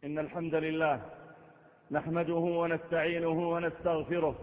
إن الحمد لله نحمده ونستعينه ونستغفره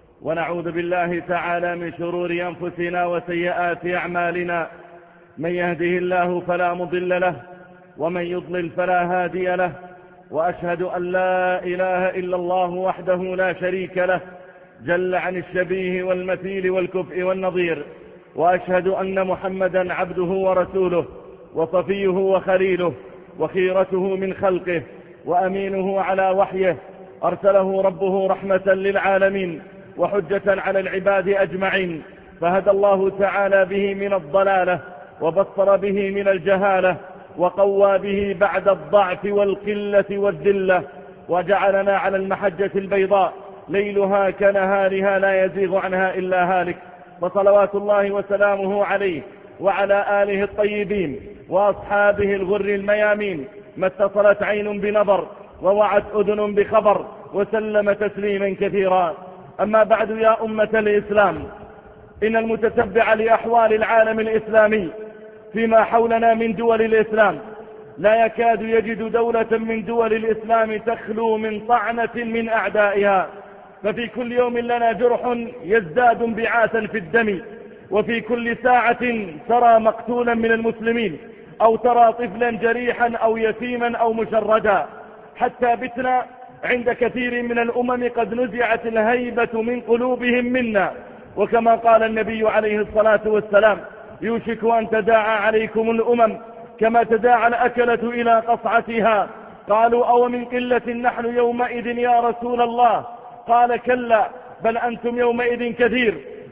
ونعوذ بالله تعالى من شرور أنفسنا وسيئات أعمالنا. من يهده الله فلا مضل له ومن يضلل فلا هادي له، وأشهد أن لا إله إلا الله وحده لا شريك له جل عن الشبيه والمثيل والكفء والنظير، وأشهد أن محمدا عبده ورسوله وصفيه وخليله وخيرته من خلقه وأمينه على وحيه، أرسله ربه رحمة للعالمين وحجة على العباد أجمعين، فهدى الله تعالى به من الضلالة وبصر به من الجهالة وقوى به بعد الضعف والقلة والذلة، وجعلنا على المحجة البيضاء ليلها كنهارها لا يزيغ عنها إلا هالك، وصلوات الله وسلامه عليه وعلى آله الطيبين وأصحابه الغر الميامين، ما اتصلت عين بنظر ووعت أذن بخبر، وسلم تسليما كثيرا. أما بعد، يا أمة الإسلام، إن المتتبع لأحوال العالم الإسلامي فيما حولنا من دول الإسلام لا يكاد يجد دولة من دول الإسلام تخلو من طعنة من أعدائها، ففي كل يوم لنا جرح يزداد انبعاثا في الدم، وفي كل ساعة ترى مقتولا من المسلمين أو ترى طفلا جريحا أو يتيما أو مشردا، حتى بتنا عند كثير من الأمم قد نزعت الهيبة من قلوبهم منا، وكما قال النبي عليه الصلاة والسلام: يوشك أن تداعى عليكم الأمم كما تداعى الأكلة إلى قصعتها. قالوا: أو من قلة نحن يومئذ يا رسول الله؟ قال: كلا، بل أنتم يومئذ كثير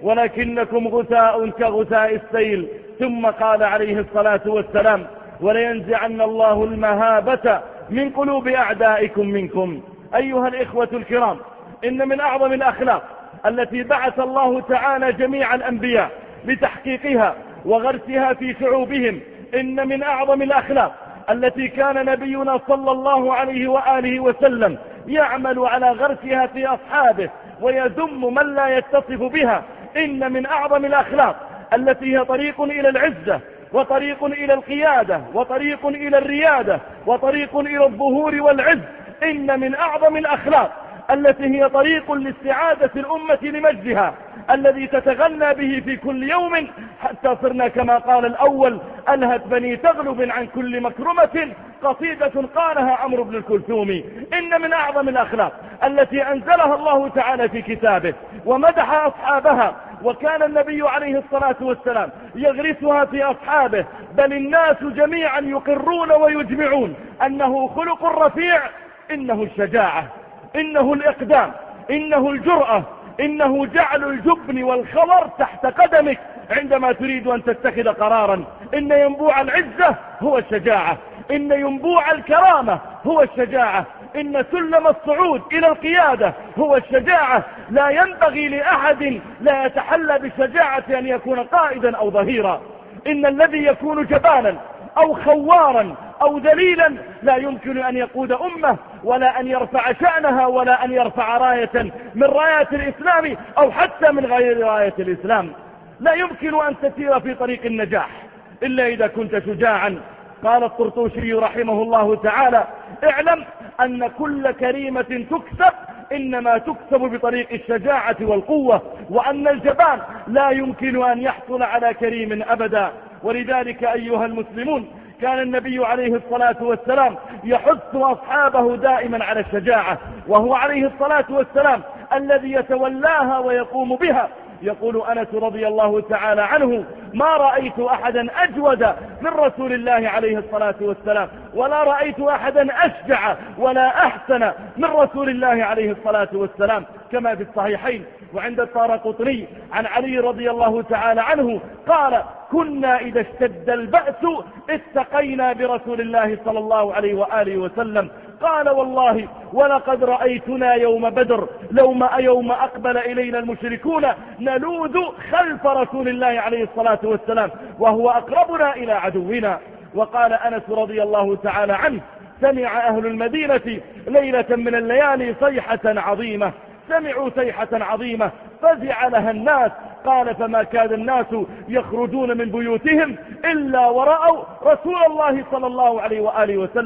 ولكنكم غثاء كغثاء السيل. ثم قال عليه الصلاة والسلام: ولينزعن الله المهابة من قلوب أعدائكم منكم. أيها الإخوة الكرام، إن من أعظم الأخلاق التي بعث الله تعالى جميع الأنبياء لتحقيقها وغرسها في شعوبهم، إن من أعظم الأخلاق التي كان نبينا صلى الله عليه وآله وسلم يعمل على غرسها في أصحابه ويذم من لا يتصف بها، إن من أعظم الأخلاق التي هي طريق إلى العزة وطريق إلى القيادة وطريق إلى الريادة وطريق إلى الظهور والعز، إن من أعظم الأخلاق التي هي طريق لاستعادة الأمة لمجدها الذي تتغنى به في كل يوم، حتى صرنا كما قال الأول: ألهت بني تغلب عن كل مكرمة قصيدة قالها عمرو بن الكلثوم. إن من أعظم الأخلاق التي أنزلها الله تعالى في كتابه ومدح أصحابها، وكان النبي عليه الصلاة والسلام يغرسها في أصحابه، بل الناس جميعا يقرون ويجمعون أنه خلق رفيع: إنه الشجاعة، إنه الإقدام، إنه الجرأة، إنه جعل الجبن والخور تحت قدمك عندما تريد أن تتخذ قرارا. إن ينبوع العزة هو الشجاعة، إن ينبوع الكرامة هو الشجاعة، إن سلم الصعود إلى القيادة هو الشجاعة. لا ينبغي لأحد لا يتحلى بالشجاعة أن يكون قائدا أو ظهيرا. إن الذي يكون جبانا أو خوارا أو ذليلا لا يمكن أن يقود أمة ولا أن يرفع شأنها ولا أن يرفع راية من رايات الإسلام أو حتى من غير راية الإسلام. لا يمكن أن تسير في طريق النجاح إلا إذا كنت شجاعا. قال الطرطوشي رحمه الله تعالى: اعلم أن كل كريمة تكسب إنما تكسب بطريق الشجاعة والقوة، وأن الجبان لا يمكن أن يحصل على كريم أبدا. ولذلك أيها المسلمون، كان النبي عليه الصلاة والسلام يحث أصحابه دائما على الشجاعة، وهو عليه الصلاة والسلام الذي يتولاها ويقوم بها. يقول أنس رضي الله تعالى عنه: ما رأيت أحدا أجود من رسول الله عليه الصلاة والسلام، ولا رأيت أحدا أشجع ولا أحسن من رسول الله عليه الصلاة والسلام، كما في الصحيحين وعند الدارقطني عن علي رضي الله تعالى عنه قال: كنا إذا اشتد البأس اتقينا برسول الله صلى الله عليه وآله وسلم. قال: والله ولقد رأيتنا يوم بدر يوم أقبل إلينا المشركون نلوذ خلف رسول الله عليه الصلاة والسلام وهو أقربنا إلى عدونا. وقال أنس رضي الله تعالى عنه: سمع أهل المدينة ليلة من الليالي صيحة عظيمة، سمعوا صيحة عظيمة فزع لها الناس. قال: فما كان الناس يخرجون من بيوتهم إلا ورأوا رسول الله صلى الله عليه وآله وسلم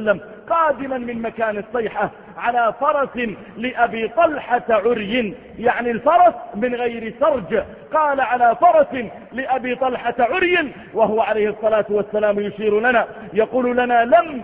قادما من مكان الصيحة على فرس لأبي طلحة عري، يعني الفرس من غير سرج. قال على فرس لأبي طلحة عري، وهو عليه الصلاة والسلام يشير لنا يقول لنا لم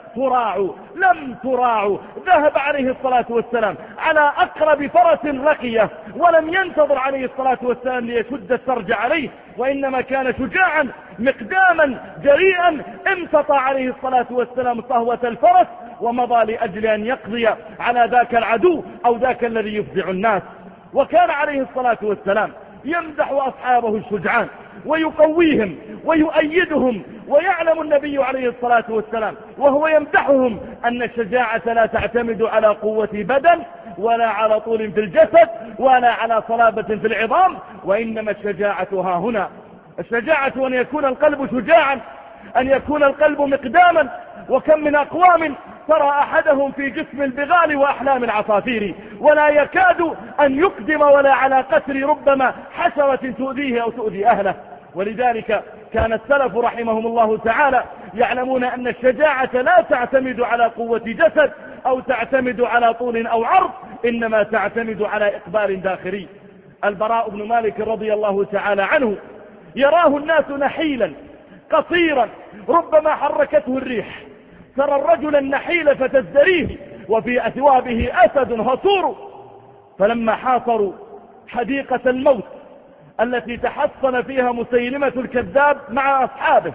تراعوا. ذهب عليه الصلاة والسلام على أقرب فرس لقيه، ولم ينتظر عليه الصلاة والسلام ليشد السرج عليه، وإنما كان شجاعا مقداما جريئا، امتطى عليه الصلاة والسلام صهوة الفرس ومضى لأجل أن يقضي على ذاك العدو أو ذاك الذي يفزع الناس. وكان عليه الصلاة والسلام يمدح أصحابه الشجعان ويقويهم ويؤيدهم، ويعلم النبي عليه الصلاة والسلام وهو يمدحهم أن الشجاعة لا تعتمد على قوة بدن ولا على طول في الجسد ولا على صلابة في العظام، وإنما الشجاعة ها هنا. الشجاعة أن يكون القلب شجاعا، أن يكون القلب مقداما. وكم من أقوام ترى أحدهم في جسم البغال وأحلام العصافير، ولا يكاد أن يقدم ولا على قتل ربما حشرة تؤذيه أو تؤذي أهله. ولذلك كان السلف رحمهم الله تعالى يعلمون أن الشجاعة لا تعتمد على قوة جسد أو تعتمد على طول أو عرض، إنما تعتمد على إقبال داخلي. البراء بن مالك رضي الله تعالى عنه يراه الناس نحيلا قصيرا ربما حركته الريح، ترى الرجل النحيل فتزدريه وفي أثوابه أسد هصور. فلما حاصروا حديقة الموت التي تحصن فيها مسيلمة الكذاب مع أصحابه،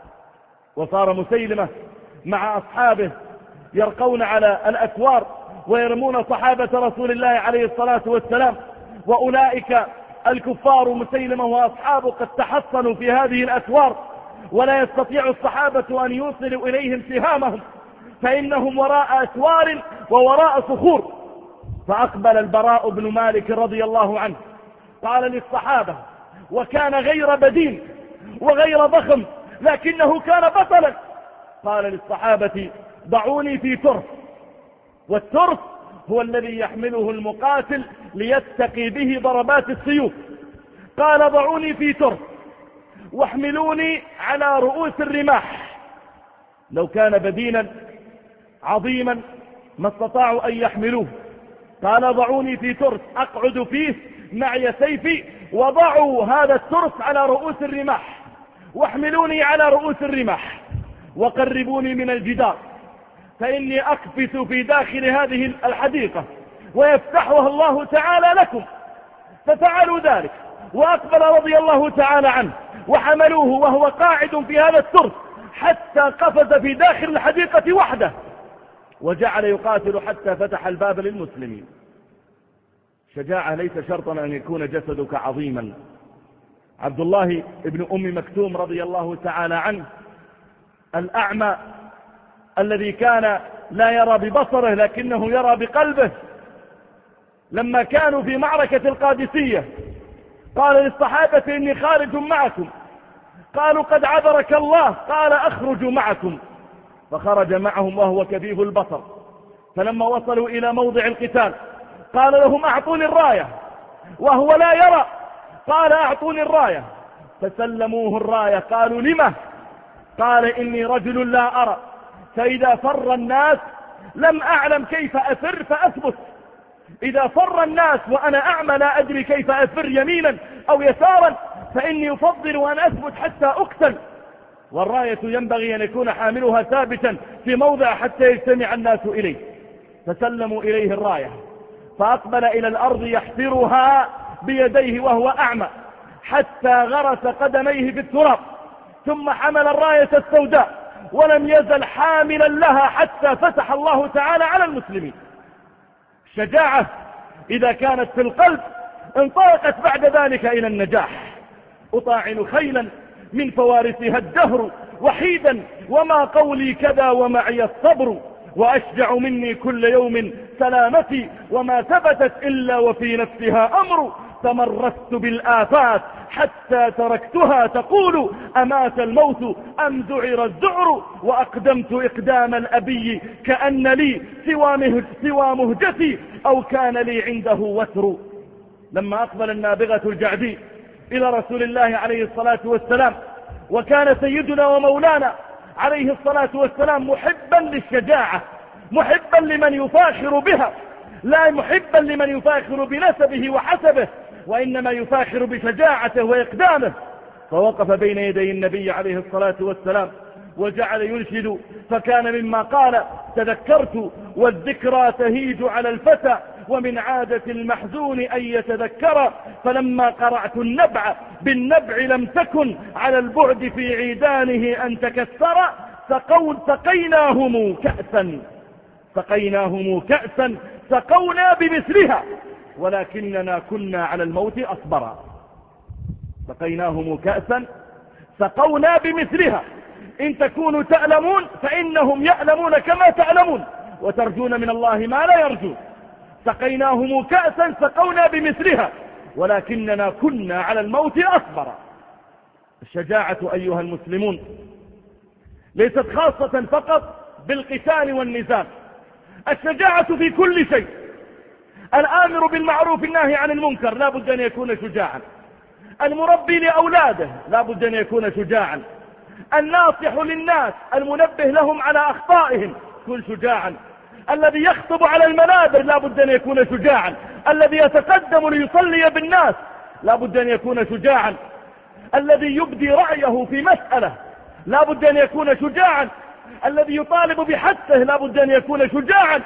وصار مسيلمة مع أصحابه يرقون على الأسوار ويرمون صحابة رسول الله عليه الصلاة والسلام، وأولئك الكفار مسيلمة وأصحابه قد تحصنوا في هذه الأسوار، ولا يستطيع الصحابة أن يوصلوا إليهم سهامهم، فإنهم وراء أسوار ووراء صخور. فأقبل البراء بن مالك رضي الله عنه قال للصحابة، وكان غير بدين وغير ضخم لكنه كان بطلا، قال للصحابة ضعوني في ترس، والترس هو الذي يحمله المقاتل ليتقي به ضربات السيوف. قال ضعوني في ترس واحملوني على رؤوس الرماح. لو كان بدينا عظيما ما استطاعوا أن يحملوه. قال ضعوني في ترس أقعد فيه معي سيفي، وضعوا هذا الترس على رؤوس الرماح، واحملوني على رؤوس الرماح، وقربوني من الجدار، فإني أقفز في داخل هذه الحديقة ويفتحها الله تعالى لكم. ففعلوا ذلك، وأقبل رضي الله تعالى عنه وحملوه وهو قاعد في هذا الترس حتى قفز في داخل الحديقة وحده، وجعل يقاتل حتى فتح الباب للمسلمين. شجاعة ليس شرطا أن يكون جسدك عظيما. عبد الله ابن أم مكتوم رضي الله تعالى عنه الأعمى الذي كان لا يرى ببصره لكنه يرى بقلبه، لما كانوا في معركة القادسية قال للصحابة إني خارج معكم، قالوا قد عذرك الله، قال أخرج معكم، فخرج معهم وهو كفيف البصر. فلما وصلوا إلى موضع القتال قال لهم أعطوني الراية، وهو لا يرى، قال أعطوني الراية، فسلموه الراية. قالوا لما؟ قال إني رجل لا أرى، فإذا فر الناس لم أعلم كيف أفر فأثبت، إذا فر الناس وأنا أعمى لا أدري كيف أفر يمينا أو يسارا، فإني أفضل أن أثبت حتى أقتل، والراية ينبغي أن يكون حاملها ثابتا في موضع حتى يجتمع الناس إليه. فسلموا إليه الراية، فأقبل إلى الأرض يحفرها بيديه وهو أعمى حتى غرس قدميه في التراب، ثم حمل الراية السوداء ولم يزل حاملا لها حتى فتح الله تعالى على المسلمين. الشجاعة إذا كانت في القلب انطلقت بعد ذلك إلى النجاح. أطاعن خيلا من فوارسها الدهر وحيدا، وما قولي كذا ومعي الصبر، وأشجع مني كل يوم سلامتي، وما ثبتت إلا وفي نفسها أمر، تمرست بالآفات حتى تركتها تقول أمات الموت أم ذعر الذعر، وأقدمت إقدام الأبي كأن لي سوى مهجتي أو كان لي عنده وتر. لما أقبل النابغة الجعدي إلى رسول الله عليه الصلاة والسلام، وكان سيدنا ومولانا عليه الصلاة والسلام محبا للشجاعة محبا لمن يفاخر بها، لا محبا لمن يفاخر بنسبه وحسبه، وإنما يفاخر بشجاعته وإقدامه. فوقف بين يدي النبي عليه الصلاة والسلام وجعل ينشد، فكان مما قال: تذكرت والذكرى تهيج على الفتى، ومن عادة المحزون أن يتذكر، فلما قرعت النبع بالنبع لم تكن على البعد في عيدانه أن تكسر. سقيناهم كأسا سقونا بمثلها، ولكننا كنا على الموت أصبرا. سقيناهم كأسا سقونا بمثلها، إن تكونوا تألمون فإنهم يألمون كما تألمون، وترجون من الله ما لا يرجون. سقيناهم كأسا سقونا بمثلها، ولكننا كنا على الموت أصبرا. الشجاعة أيها المسلمون ليست خاصة فقط بالقتال والنزال، الشجاعة في كل شيء. الآمر بالمعروف الناهي عن المنكر لا بد أن يكون شجاعا، المربي لأولاده لا بد أن يكون شجاعا، الناصح للناس المنبه لهم على أخطائهم كن شجاعا، الذي يخطب على المنابر لا بد أن يكون شجاعا، الذي يتقدم ليصلي بالناس لا بد أن يكون شجاعا، الذي يبدي رأيه في مسألة لا بد أن يكون شجاعا، الذي يطالب بحثه لا بد أن يكون شجاعا.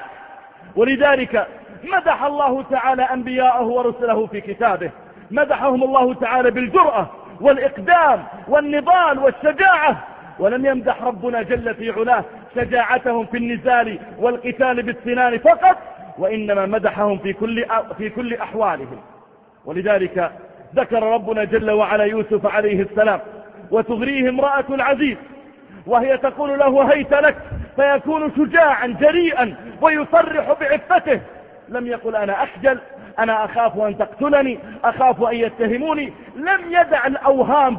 ولذلك مدح الله تعالى أنبياءه ورسله في كتابه، مدحهم الله تعالى بالجرأة والإقدام والنضال والشجاعة، ولم يمدح ربنا جل في علاه شجاعتهم في النزال والقتال بالسنان فقط، وإنما مدحهم في كل أحوالهم. ولذلك ذكر ربنا جل وعلا يوسف عليه السلام: وتغريه امرأة العزيز وهي تقول له هيت لك، فيكون شجاعا جريئا ويصرح بعفته، لم يقل أنا أخجل، أنا أخاف أن تقتلني، أخاف أن يتهموني، لم يدع الأوهام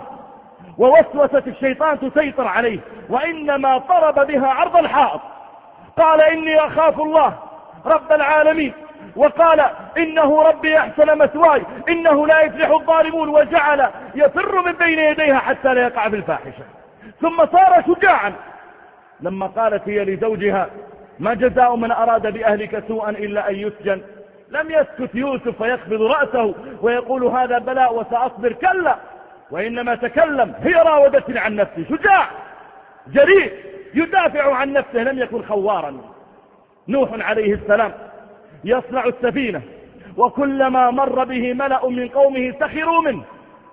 ووسوسة الشيطان تسيطر عليه، وإنما ضرب بها عرض الحائط. قال إني أخاف الله رب العالمين، وقال إنه ربي أحسن مثواي إنه لا يفلح الظالمون، وجعل يفر من بين يديها حتى لا يقع في الفاحشة. ثم صار شجاعا لما قالت هي لزوجها: ما جزاء من أراد بأهلك سوءا إلا أن يسجن، لم يسكت يوسف فيخفض رأسه ويقول هذا بلاء وسأصبر، كلا، وإنما تكلم: هي راودتني عن نفسي. شجاع جريء يدافع عن نفسه، لم يكن خوارا. نوح عليه السلام يصنع السفينة، وكلما مر به ملأ من قومه سخروا منه،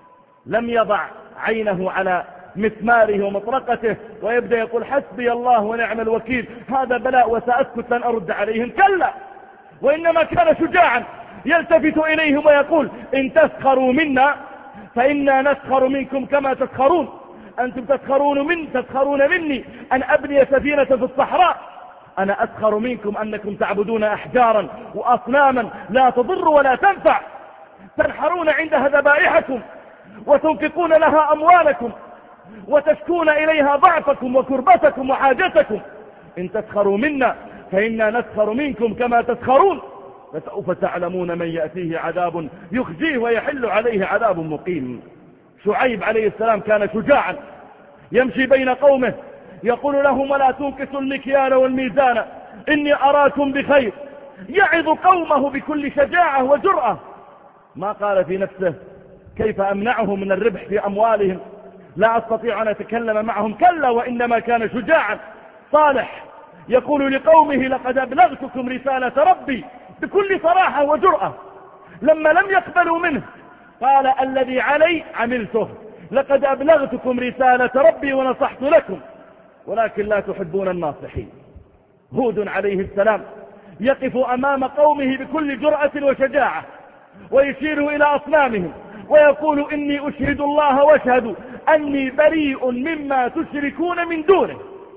لم يضع عينه على مسماره ومطرقته ويبدأ يقول حسبي الله ونعم الوكيل، هذا بلاء وسأسكت لن أرد عليهم، كلا، وإنما كان شجاعا يلتفت إليهم ويقول: إن تسخروا منا فإنا نسخر منكم كما تسخرون، أنتم تسخرون مني أن أبني سفينة في الصحراء، أنا أسخر منكم أنكم تعبدون أحجارا وأصناما لا تضر ولا تنفع، تنحرون عندها ذبائحكم وتنفقون لها أموالكم وتشكون إليها ضعفكم وكربتكم وحاجتكم، إن تسخروا منا فإنا نسخر منكم كما تسخرون، فسوف تعلمون من يأتيه عذاب يخزيه ويحل عليه عذاب مقيم. شعيب عليه السلام كان شجاعا يمشي بين قومه يقول لهم: ولا تنقصوا المكيال والميزان إني أراكم بخير، يعظ قومه بكل شجاعة وجرأة. ما قال في نفسه كيف أمنعهم من الربح في أموالهم، لا أستطيع أن أتكلم معهم، كلا، وإنما كان شجاعا. صالح يقول لقومه: لقد أبلغتكم رسالة ربي، بكل صراحة وجرأة. لما لم يقبلوا منه قال: الذي علي عملته، لقد أبلغتكم رسالة ربي ونصحت لكم ولكن لا تحبون الناصحين. هود عليه السلام يقف أمام قومه بكل جرأة وشجاعة ويشير إلى أصنامهم ويقول: إني أشهد الله واشهد أني بريء مما تشركون من دونه،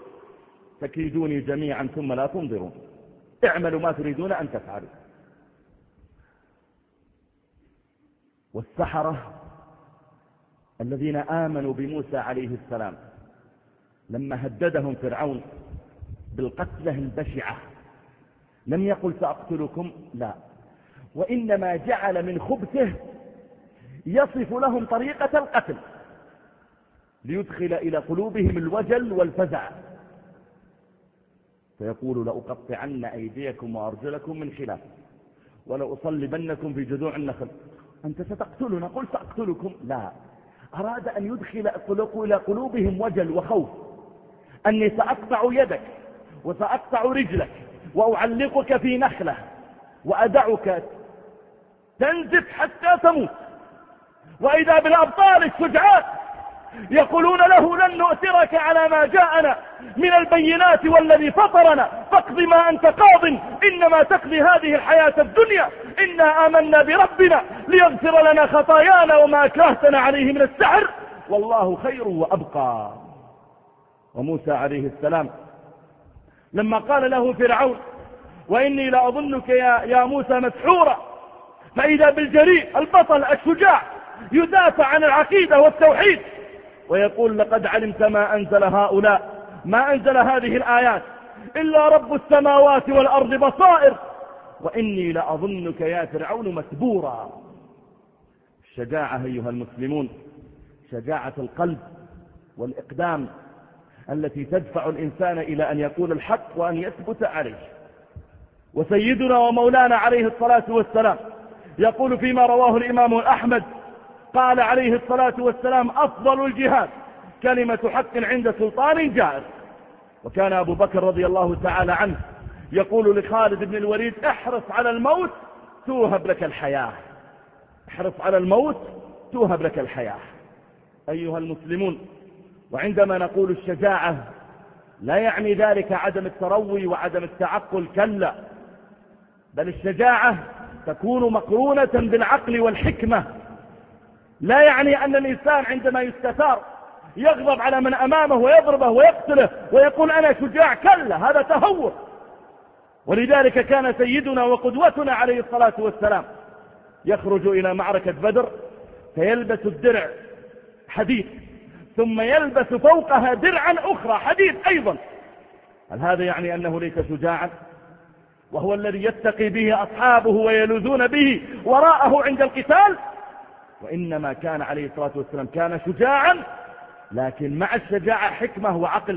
فكيدوني جميعا ثم لا تنظرون، اعملوا ما تريدون أن تفعلوا. والسحرة الذين آمنوا بموسى عليه السلام لما هددهم فرعون بالقتله البشعة لم يقل سأقتلكم، لا، وإنما جعل من خبثه يصف لهم طريقة القتل ليدخل إلى قلوبهم الوجل والفزع. فيقول لأقطعن أيديكم وأرجلكم من خلاف ولأصلبنكم في جذوع النخل. أنت ستقتلنا؟ قل سأقتلكم. لا، أراد أن يدخل إلى قلوبهم وجل وخوف، أني سأقطع يدك وسأقطع رجلك وأعلقك في نخلة وأدعك تنزف حتى تموت. وإذا بالأبطال الشجعان يقولون له لن نؤثرك على ما جاءنا من البينات والذي فطرنا فاقض ما أنت قاض إنما تقضي هذه الحياة الدنيا إنا آمنا بربنا ليغفر لنا خطايانا وما أكرهتنا عليه من السحر والله خير وأبقى. وموسى عليه السلام لما قال له فرعون وإني لأظنك يا موسى مسحورا، فإذا بالجريء البطل الشجاع يدافع عن العقيدة والتوحيد ويقول لقد علمت ما أنزل هؤلاء، ما أنزل هذه الآيات إلا رب السماوات والأرض بصائر وإني لأظنك يا فرعون مسبورا. الشجاعة أيها المسلمون، شجاعة القلب والإقدام التي تدفع الإنسان إلى أن يقول الحق وأن يثبت عليه. وسيدنا ومولانا عليه الصلاة والسلام يقول فيما رواه الإمام أحمد قال عليه الصلاة والسلام أفضل الجهاد كلمة حق عند سلطان جائر. وكان أبو بكر رضي الله تعالى عنه يقول لخالد بن الوليد احرص على الموت توهب لك الحياة، احرص على الموت توهب لك الحياة. أيها المسلمون، وعندما نقول الشجاعة لا يعني ذلك عدم التروي وعدم التعقل، كلا، بل الشجاعة تكون مقرونة بالعقل والحكمة. لا يعني أن الإنسان عندما يستثار يغضب على من أمامه ويضربه ويقتله ويقول أنا شجاع، كلا، هذا تهور. ولذلك كان سيدنا وقدوتنا عليه الصلاة والسلام يخرج إلى معركة بدر فيلبس الدرع حديد ثم يلبس فوقها درعا أخرى حديد أيضا. هل هذا يعني أنه ليس شجاعا؟ وهو الذي يتقي به أصحابه ويلوذون به وراءه عند القتال. وإنما كان عليه الصلاة والسلام كان شجاعا، لكن مع الشجاعة حكمة وعقل.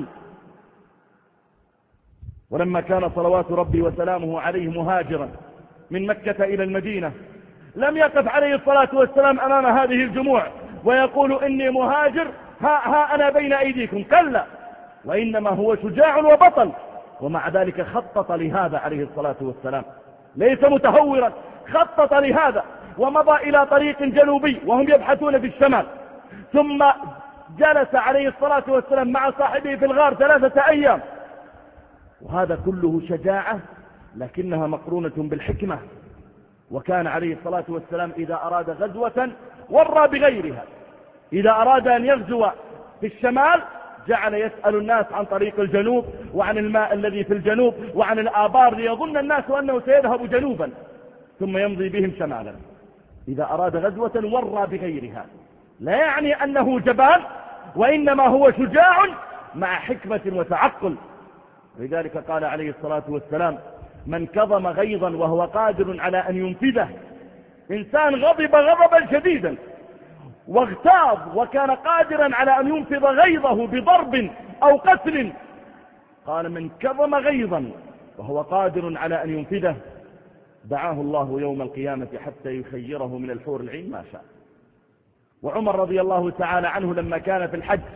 ولما كان صلوات ربي وسلامه عليه مهاجرا من مكة إلى المدينة لم يقف عليه الصلاة والسلام أمام هذه الجموع ويقول إني مهاجر ها أنا بين أيديكم، كلا، وإنما هو شجاع وبطل. ومع ذلك خطط لهذا عليه الصلاة والسلام، ليس متهورا، خطط لهذا ومضى إلى طريق جنوبي وهم يبحثون في الشمال، ثم جلس عليه الصلاة والسلام مع صاحبه في الغار 3 أيام. وهذا كله شجاعة لكنها مقرونة بالحكمة. وكان عليه الصلاة والسلام إذا أراد غزوة ورى بغيرها. إذا أراد أن يغزو في الشمال جعل يسأل الناس عن طريق الجنوب وعن الماء الذي في الجنوب وعن الآبار ليظن الناس أنه سيذهب جنوبا ثم يمضي بهم شمالا. إذا أراد غزوة ورى بغيرها، لا يعني أنه جبان، وإنما هو شجاع مع حكمة وتعقل. لذلك قال عليه الصلاة والسلام من كظم غيظا وهو قادر على أن ينفذه، إنسان غضب غضبا شديدا واغتاظ وكان قادرا على أن ينفذ غيظه بضرب أو قتل، قال من كظم غيظا وهو قادر على أن ينفذه دعاه الله يوم القيامة حتى يخيره من الحور العين ما شاء. وعمر رضي الله تعالى عنه لما كان في الحج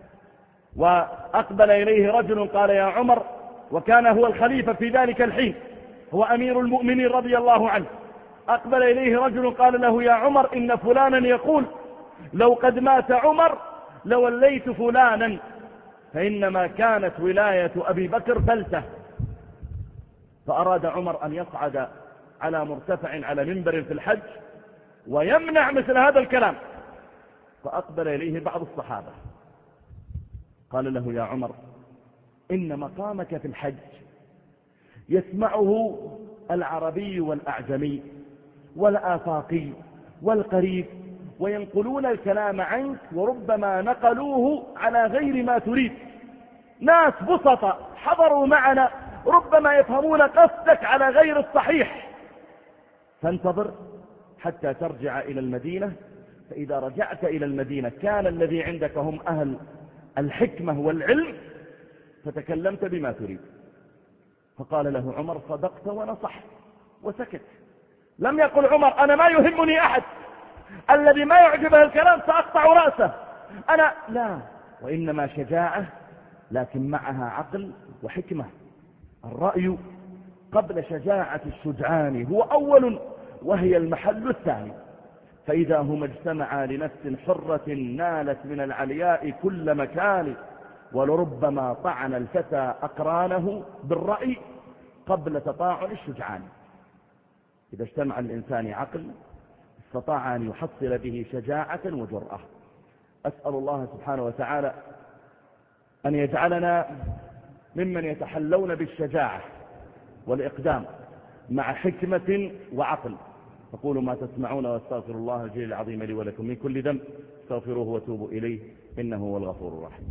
وأقبل إليه رجل قال يا عمر، وكان هو الخليفة في ذلك الحين، هو أمير المؤمنين رضي الله عنه، أقبل إليه رجل قال له يا عمر إن فلانا يقول لو قد مات عمر لوليت فلانا، فإنما كانت ولاية أبي بكر فلتة. فأراد عمر أن يصعد على مرتفع على منبر في الحج ويمنع مثل هذا الكلام، فأقبل إليه بعض الصحابة قال له يا عمر إن مقامك في الحج يسمعه العربي والأعجمي والآفاقي والقريب وينقلون الكلام عنك وربما نقلوه على غير ما تريد، ناس بسطة حضروا معنا ربما يفهمون قصدك على غير الصحيح، فانتظر حتى ترجع إلى المدينة، فإذا رجعت إلى المدينة كان الذي عندك هم أهل الحكمة والعلم فتكلمت بما تريد، فقال له عمر صدقت ونصحت وسكت. لم يقل عمر أنا ما يهمني أحد، الذي ما يعجبه الكلام سأقطع رأسه أنا لا، وإنما شجاعة لكن معها عقل وحكمة. الرأي قبل شجاعة الشجعان هو أول وهي المحل الثاني، فإذا هما اجتمعا لنفس حرة نالت من العلياء كل مكان، ولربما طعن الفتى أقرانه بالرأي قبل تطاعن الشجعان. إذا اجتمع الإنسان عقل استطاع أن يحصل به شجاعة وجرأة. أسأل الله سبحانه وتعالى أن يجعلنا ممن يتحلون بالشجاعة والإقدام مع حكمة وعقل. فقولوا ما تسمعون واستغفر الله الجليل العظيم لي ولكم من كل ذنب استغفروه وتوبوا إليه إنه هو الغفور الرحيم.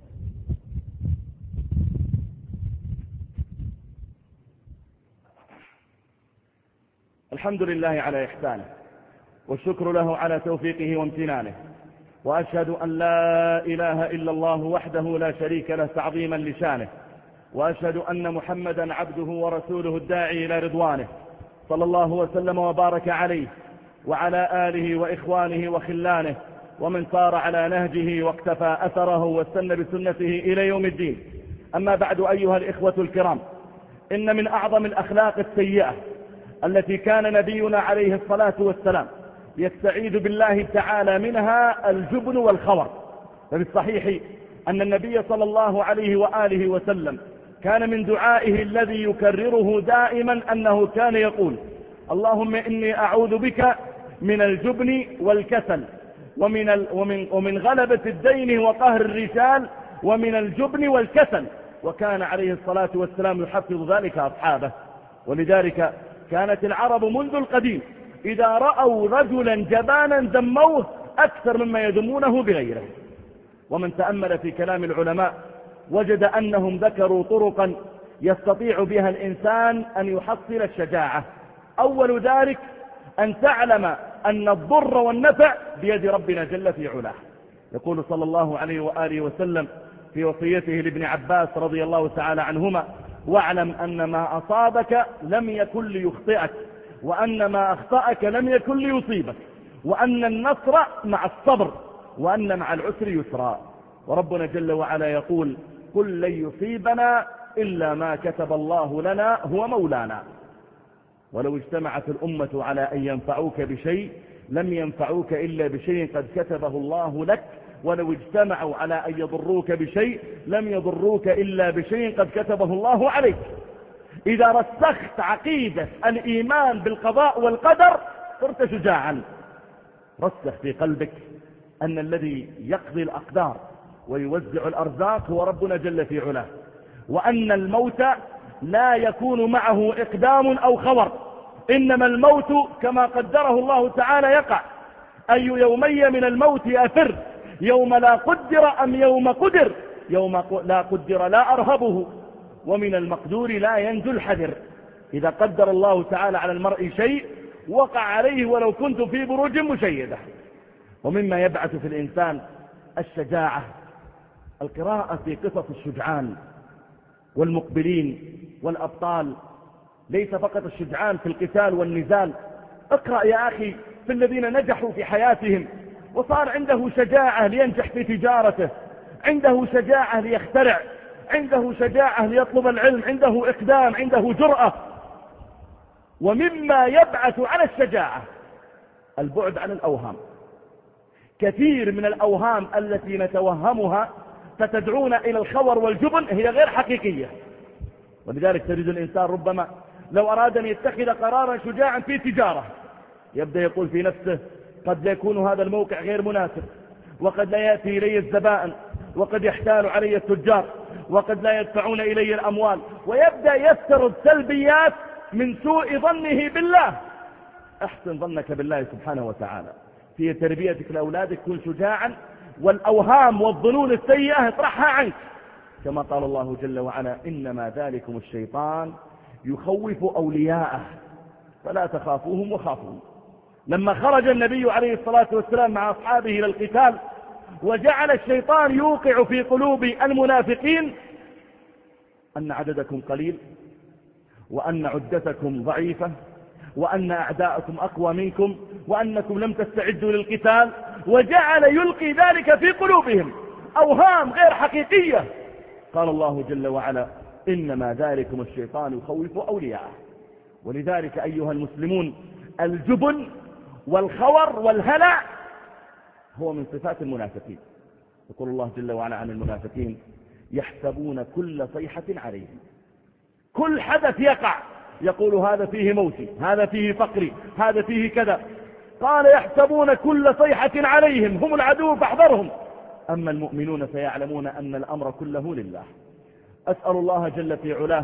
الحمد لله على إحسانه، والشكر له على توفيقه وامتنانه، وأشهد أن لا إله إلا الله وحده لا شريك له تعظيما لشانه، وأشهد أن محمدا عبده ورسوله الداعي إلى رضوانه، صلى الله وسلم وبارك عليه وعلى آله وإخوانه وخلانه ومن سار على نهجه واقتفى أثره واستنى بسنته إلى يوم الدين. أما بعد أيها الإخوة الكرام، إن من أعظم الأخلاق السيئة التي كان نبينا عليه الصلاة والسلام يستعيذ بالله تعالى منها الجبن والخور. فبالصحيح أن النبي صلى الله عليه وآله وسلم كان من دعائه الذي يكرره دائما أنه كان يقول اللهم إني أعوذ بك من الجبن والكسل ومن غلبة الدين وقهر الرجال ومن الجبن والكسل. وكان عليه الصلاة والسلام يحفظ ذلك أصحابه. ولذلك كانت العرب منذ القديم إذا رأوا رجلا جبانا ذموه أكثر مما يذمونه بغيره. ومن تأمل في كلام العلماء وجد أنهم ذكروا طرقا يستطيع بها الإنسان أن يحصل الشجاعة. أول ذلك أن تعلم أن الضر والنفع بيد ربنا جل في علاه. يقول صلى الله عليه وآله وسلم في وصيته لابن عباس رضي الله تعالى عنهما واعلم أن ما أصابك لم يكن ليخطئك، وأن ما أخطأك لم يكن ليصيبك، وأن النصر مع الصبر، وأن مع العسر يسرا. وربنا جل وعلا يقول قل لن يصيبنا إلا ما كتب الله لنا هو مولانا. ولو اجتمعت الأمة على أن ينفعوك بشيء لم ينفعوك إلا بشيء قد كتبه الله لك، ولو اجتمعوا على أن يضروك بشيء لم يضروك إلا بشيء قد كتبه الله عليك. إذا رسخت عقيدة الإيمان بالقضاء والقدر صرت شجاعا. رسخ في قلبك أن الذي يقضي الأقدار ويوزع الأرزاق هو ربنا جل في علاه، وأن الموت لا يكون معه إقدام أو خور، إنما الموت كما قدره الله تعالى يقع. أي يومي من الموت أفر، يوم لا قدر أم يوم قدر، يوم لا قدر لا أرهبه، ومن المقدور لا ينجو الحذر. إذا قدر الله تعالى على المرء شيء وقع عليه ولو كنت في بروج مشيدة. ومما يبعث في الإنسان الشجاعة القراءة في قصص الشجعان والمقبلين والأبطال، ليس فقط الشجعان في القتال والنزال. اقرأ يا أخي في الذين نجحوا في حياتهم وصار عنده شجاعة لينجح في تجارته، عنده شجاعة ليخترع، عنده شجاعة ليطلب العلم، عنده إقدام، عنده جرأة. ومما يبعث على الشجاعة البعد عن الأوهام. كثير من الأوهام التي نتوهمها ستدعونا إلى الخور والجبن هي غير حقيقية. ولذلك تجد الإنسان ربما لو أراد أن يتخذ قرارا شجاعا في تجارة يبدأ يقول في نفسه قد لا يكون هذا الموقع غير مناسب، وقد لا يأتي إلي الزبائن، وقد يحتال علي التجار، وقد لا يدفعون إلي الأموال، ويبدأ يفترض سلبيات من سوء ظنه بالله. احسن ظنك بالله سبحانه وتعالى في تربيتك لأولادك، كن شجاعا، والأوهام والظنون السيئة اطرحها عنك، كما قال الله جل وعلا إنما ذلكم الشيطان يخوف أولياءه فلا تخافوهم وخافون. لما خرج النبي عليه الصلاة والسلام مع أصحابه إلى القتال وجعل الشيطان يوقع في قلوب المنافقين أن عددكم قليل وأن عدتكم ضعيفة، وأن أعداءكم أقوى منكم، وأنكم لم تستعدوا للقتال، وجعل يلقي ذلك في قلوبهم أوهام غير حقيقية. قال الله جل وعلا: إنما ذلكم الشيطان يخوف أولياءه. ولذلك أيها المسلمون، الجبن والخور والهلع هو من صفات المنافقين. يقول الله جل وعلا عن المنافقين: يحسبون كل صيحة عليهم. كل حدث يقع يقول هذا فيه موتي، هذا فيه فقري، هذا فيه كذا. قال: يحسبون كل صيحة عليهم، هم العدو فاحذرهم. أما المؤمنون فيعلمون أن الأمر كله لله. أسأل الله جل في علاه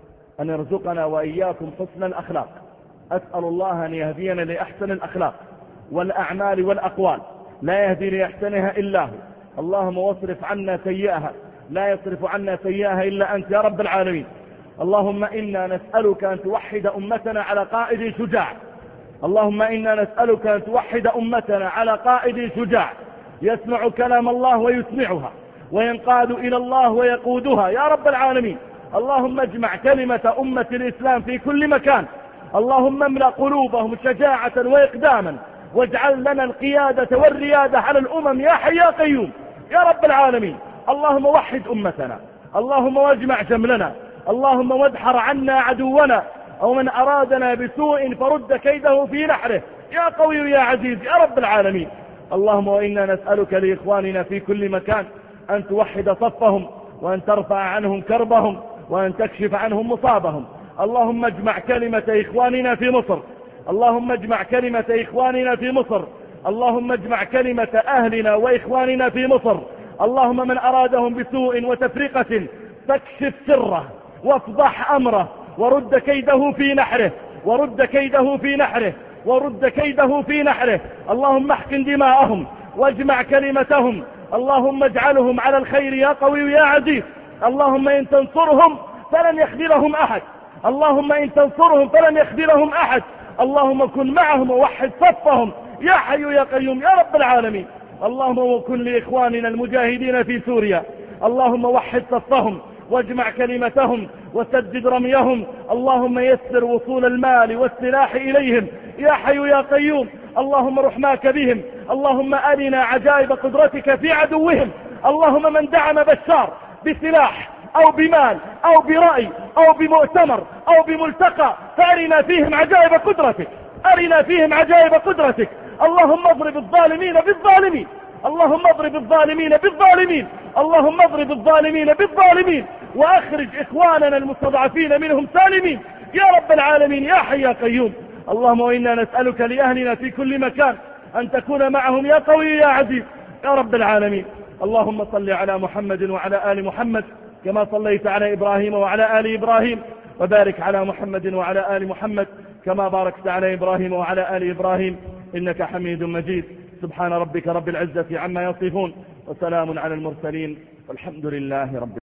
أن يرزقنا وإياكم حسن الأخلاق. أسأل الله أن يهدينا لأحسن الأخلاق والأعمال والأقوال، لا يهدي لأحسنها إلا هو. اللهم واصرف عنا سيئها، لا يصرف عنا سيئها إلا أنت يا رب العالمين. اللهم إنا نسألك أن توحد أمتنا على قائد شجاع. اللهم إنا نسألك أن توحد أمتنا على قائد شجاع يسمع كلام الله ويسمعها، وينقاد إلى الله ويقودها يا رب العالمين. اللهم اجمع كلمة أمة الإسلام في كل مكان. اللهم املأ قلوبهم شجاعة وإقداما، واجعل لنا القيادة والريادة على الأمم يا حي يا قيوم يا رب العالمين. اللهم وحد أمتنا، اللهم واجمع جملنا، اللهم وادحر عنا عدونا، أو من أرادنا بسوء فرد كيده في نحره يا قوي يا عزيز يا رب العالمين. اللهم وإنا نسألك لإخواننا في كل مكان أن توحد صفهم، وأن ترفع عنهم كربهم، وأن تكشف عنهم مصابهم. اللهم اجمع كلمة إخواننا في مصر، اللهم اجمع كلمة إخواننا في مصر، اللهم اجمع كلمة أهلنا وإخواننا في مصر. اللهم من أرادهم بسوء وتفرقة فاكشف سره وافضح أمره، ورد كيده في نحره، ورد كيده في نحره، ورد كيده في نحره. اللهم احقن دماءهم واجمع كلمتهم، اللهم اجعلهم على الخير يا قوي يا عزيز. اللهم إن تنصرهم فلن يخذلهم أحد، اللهم إن تنصرهم فلن يخذلهم أحد. اللهم كن معهم ووحد صفهم يا حي يا قيوم يا رب العالمين. اللهم وكن لإخواننا المجاهدين في سوريا، اللهم وحد صفهم واجمع كلمتهم وسدد رميهم. اللهم يسر وصول المال والسلاح إليهم يا حي يا قيوم. اللهم رحماك بهم، اللهم أرنا عجائب قدرتك في عدوهم. اللهم من دعم بشار بسلاح أو بمال أو برأي أو بمؤتمر أو بملتقى فأرنا فيهم عجائب قدرتك، أرنا فيهم عجائب قدرتك. اللهم اضرب الظالمين بالظالمين، اللهم اضرب الظالمين بالظالمين، اللهم اضرب الظالمين بالظالمين، وأخرج إخواننا المستضعفين منهم سالمين يا رب العالمين يا حي يا قيوم. اللهم وإنا نسألك لأهلنا في كل مكان أن تكون معهم يا قوي يا عزيز يا رب العالمين. اللهم صل على محمد وعلى آل محمد كما صليت على إبراهيم وعلى آل إبراهيم، وبارك على محمد وعلى آل محمد كما باركت على إبراهيم وعلى آل إبراهيم إنك حميد مجيد. سبحان ربك رب العزة عما يصفون، وسلام على المرسلين، والحمد لله رب العالمين.